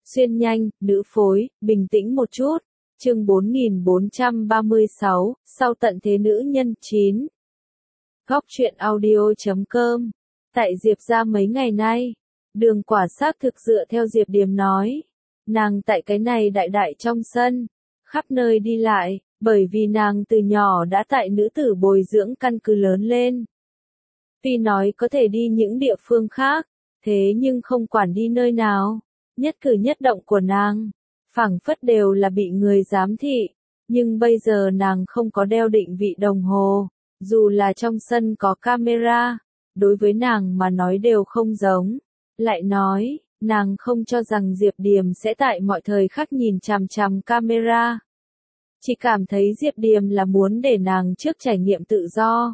Xuyên nhanh, nữ phối, bình tĩnh một chút. Chương 4436, sau tận thế nữ nhân 9. Góc truyện audio.com. Tại Diệp ra mấy ngày nay, Đường Quả xác thực dựa theo Diệp Điềm nói. Nàng tại cái này đại đại trong sân, khắp nơi đi lại, bởi vì nàng từ nhỏ đã tại nữ tử bồi dưỡng căn cứ lớn lên. Tuy nói có thể đi những địa phương khác, thế nhưng không quản đi nơi nào, nhất cử nhất động của nàng, phảng phất đều là bị người giám thị, nhưng bây giờ nàng không có đeo định vị đồng hồ, dù là trong sân có camera, đối với nàng mà nói đều không giống. Lại nói, nàng không cho rằng Diệp Điềm sẽ tại mọi thời khắc nhìn chằm chằm camera. Chỉ cảm thấy Diệp Điềm là muốn để nàng trước trải nghiệm tự do.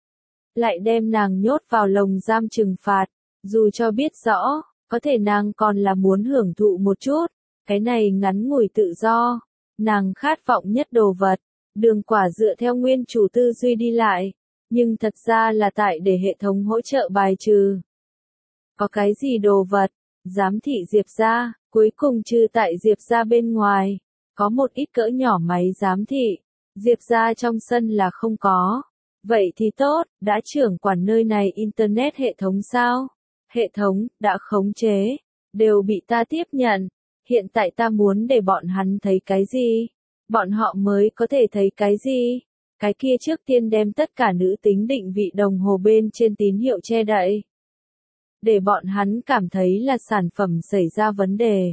Lại đem nàng nhốt vào lồng giam trừng phạt, dù cho biết rõ, có thể nàng còn là muốn hưởng thụ một chút, cái này ngắn ngủi tự do, nàng khát vọng nhất đồ vật. Đường Quả dựa theo nguyên chủ tư duy đi lại, nhưng thật ra là tại để hệ thống hỗ trợ bài trừ. Có cái gì đồ vật, giám thị Diệp ra, cuối cùng trừ tại Diệp ra bên ngoài, có một ít cỡ nhỏ máy giám thị, Diệp ra trong sân là không có. Vậy thì tốt, đã trưởng quản nơi này Internet hệ thống sao? Hệ thống, đã khống chế, đều bị ta tiếp nhận. Hiện tại ta muốn để bọn hắn thấy cái gì? Bọn họ mới có thể thấy cái gì? Cái kia trước tiên đem tất cả nữ tính định vị đồng hồ bên trên tín hiệu che đậy. Để bọn hắn cảm thấy là sản phẩm xảy ra vấn đề.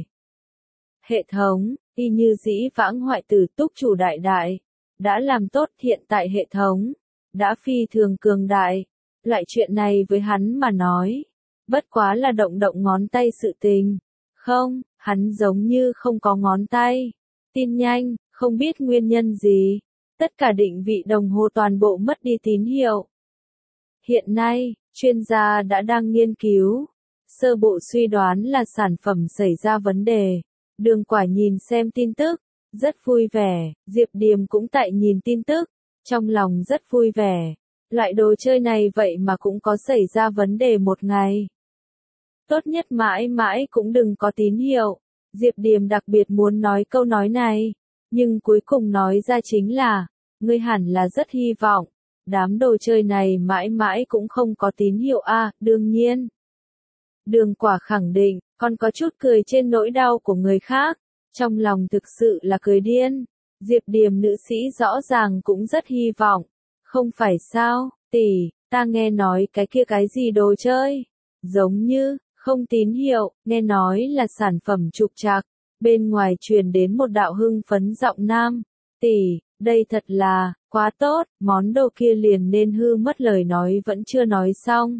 Hệ thống, y như dĩ vãng hoại tử túc chủ đại đại, đã làm tốt hiện tại hệ thống, đã phi thường cường đại. Loại chuyện này với hắn mà nói, bất quá là động động ngón tay sự tình. Không, hắn giống như không có ngón tay. Tin nhanh, không biết nguyên nhân gì. Tất cả định vị đồng hồ toàn bộ mất đi tín hiệu. Hiện nay, chuyên gia đã đang nghiên cứu. Sơ bộ suy đoán là sản phẩm xảy ra vấn đề. Đường Quả nhìn xem tin tức, rất vui vẻ. Diệp Điềm cũng tại nhìn tin tức, trong lòng rất vui vẻ. Loại đồ chơi này vậy mà cũng có xảy ra vấn đề một ngày. Tốt nhất mãi mãi cũng đừng có tín hiệu. Diệp Điềm đặc biệt muốn nói câu nói này, nhưng cuối cùng nói ra chính là, ngươi hẳn là rất hy vọng, đám đồ chơi này mãi mãi cũng không có tín hiệu a, đương nhiên. Đường Quả khẳng định, còn có chút cười trên nỗi đau của người khác, trong lòng thực sự là cười điên. Diệp Điềm nữ sĩ rõ ràng cũng rất hy vọng, không phải sao, tỷ, ta nghe nói cái kia cái gì đồ chơi, giống như, không tín hiệu, nghe nói là sản phẩm trục trặc. Bên ngoài truyền đến một đạo hưng phấn giọng nam, tỷ, đây thật là, quá tốt, món đồ kia liền nên hư mất, lời nói vẫn chưa nói xong.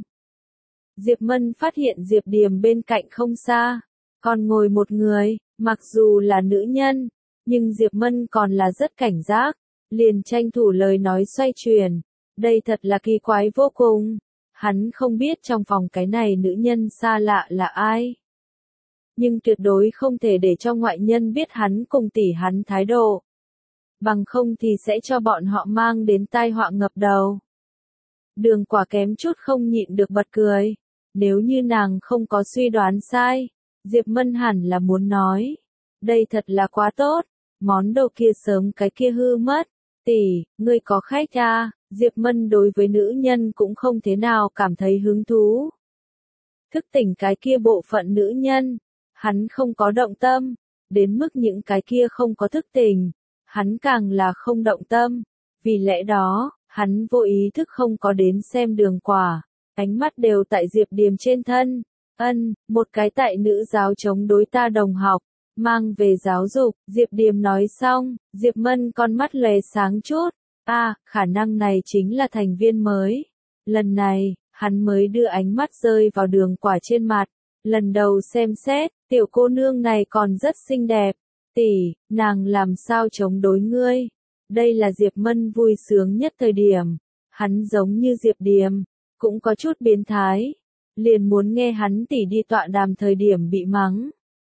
Diệp Mân phát hiện Diệp Điềm bên cạnh không xa, còn ngồi một người, mặc dù là nữ nhân, nhưng Diệp Mân còn là rất cảnh giác, liền tranh thủ lời nói xoay chuyển, đây thật là kỳ quái vô cùng, hắn không biết trong phòng cái này nữ nhân xa lạ là ai. Nhưng tuyệt đối không thể để cho ngoại nhân biết hắn cùng tỷ hắn thái độ. Bằng không thì sẽ cho bọn họ mang đến tai họa ngập đầu. Đường Quả kém chút không nhịn được bật cười. Nếu như nàng không có suy đoán sai, Diệp Mân hẳn là muốn nói. Đây thật là quá tốt, món đồ kia sớm cái kia hư mất. Tỷ, ngươi có khách à? Diệp Mân đối với nữ nhân cũng không thế nào cảm thấy hứng thú. Thức tỉnh cái kia bộ phận nữ nhân, hắn không có động tâm, đến mức những cái kia không có thức tỉnh, hắn càng là không động tâm. Vì lẽ đó, hắn vô ý thức không có đến xem Đường Quả, ánh mắt đều tại Diệp Điềm trên thân. Một cái tại nữ giáo chống đối ta đồng học, mang về giáo dục. Diệp Điềm nói xong, Diệp Mân con mắt lóe sáng chút. Khả năng này chính là thành viên mới. Lần này, hắn mới đưa ánh mắt rơi vào Đường Quả trên mặt. Lần đầu xem xét, tiểu cô nương này còn rất xinh đẹp. Tỷ, nàng làm sao chống đối ngươi? Đây là Diệp Mân vui sướng nhất thời điểm. Hắn giống như Diệp Điềm, cũng có chút biến thái. Liền muốn nghe hắn tỷ đi tọa đàm thời điểm bị mắng.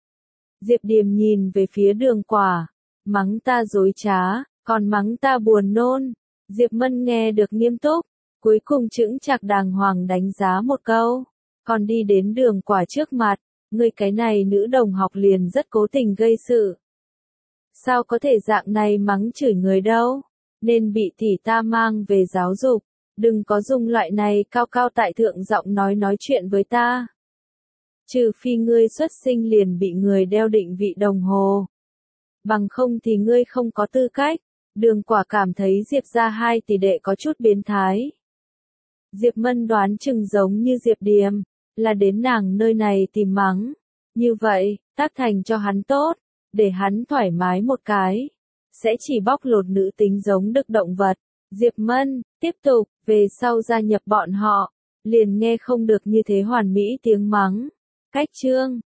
Diệp Điềm nhìn về phía Đường Quả, mắng ta dối trá, còn mắng ta buồn nôn. Diệp Mân nghe được nghiêm túc, cuối cùng chững chạc đàng hoàng đánh giá một câu, còn đi đến Đường Quả trước mặt, ngươi cái này nữ đồng học liền rất cố tình gây sự. Sao có thể dạng này mắng chửi người đâu, nên bị tỷ ta mang về giáo dục, đừng có dùng loại này cao cao tại thượng giọng nói chuyện với ta. Trừ phi ngươi xuất sinh liền bị người đeo định vị đồng hồ. Bằng không thì ngươi không có tư cách. Đường Quả cảm thấy Diệp gia hai tỷ đệ có chút biến thái. Diệp Mân đoán chừng giống như Diệp Điềm, là đến nàng nơi này tìm mắng. Như vậy, tác thành cho hắn tốt, để hắn thoải mái một cái. Sẽ chỉ bóc lột nữ tính giống đực động vật. Diệp Mân, tiếp tục, về sau gia nhập bọn họ, liền nghe không được như thế hoàn mỹ tiếng mắng. Cách chương